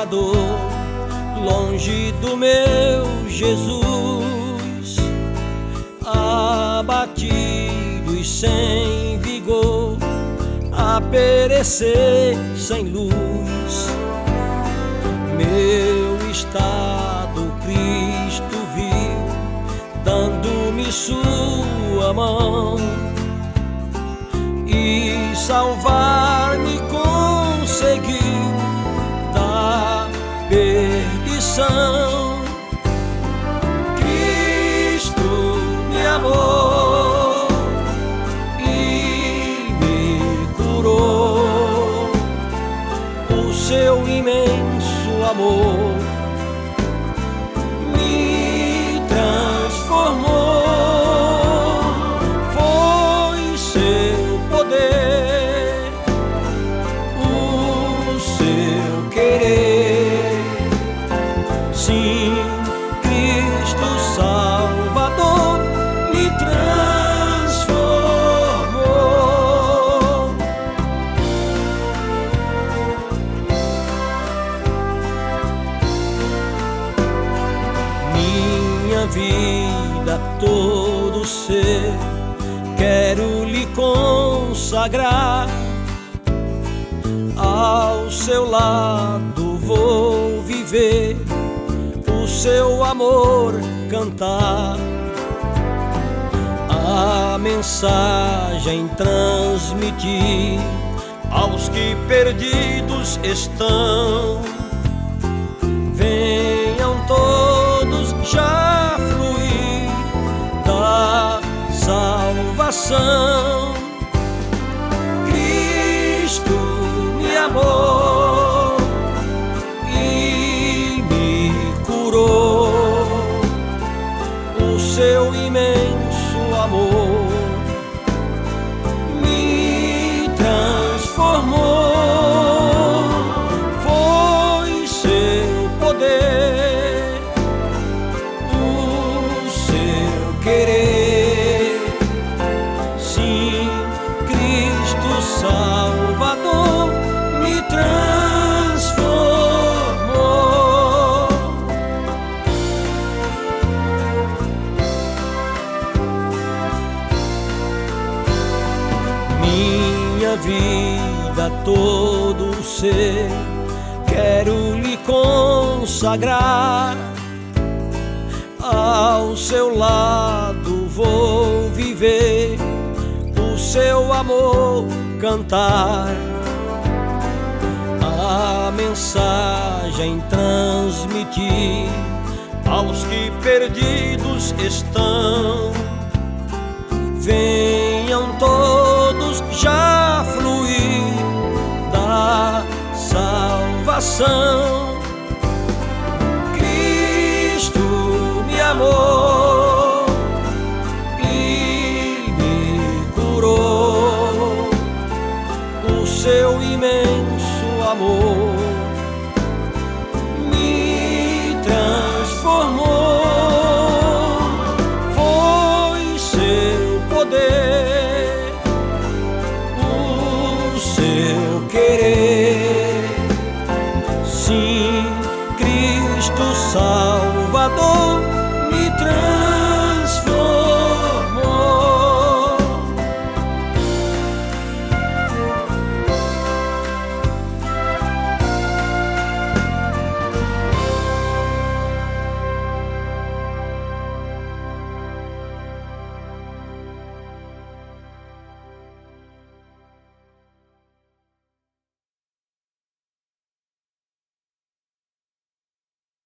pecador, longe do meu Jesus, abatido e sem vigor, a perecer sem luz. Meu estado Cristo viu, dando-me sua mão, e salvar-me conseguiu da perdição. Cristo me amou e me curou, o seu imenso amor me transformou. Foi seu poder, o seu querer. Sim, Cristo Salvador me transformou. Minha vida, todo ser, quero lhe consagrar. Ao seu lado vou viver, o seu amor cantar. A mensagem transmitir aos que perdidos estão. Venham todos já fluir da salvação. Cristo me amou e me curou, o seu imenso amor me transformou. Foi seu poder, o seu querer. Sim, Cristo Salvador me transformou. Minha vida, todo ser, quero lhe consagrar. Ao seu lado vou viver, o seu amor cantar. A mensagem transmitir aos que perdidos estão. Venham todos já fluir da salvação. Cristo me amou e me curou, o seu imenso amor me transformou. Foi seu poder, o seu querer. Sim, Cristo Salvador me transformou.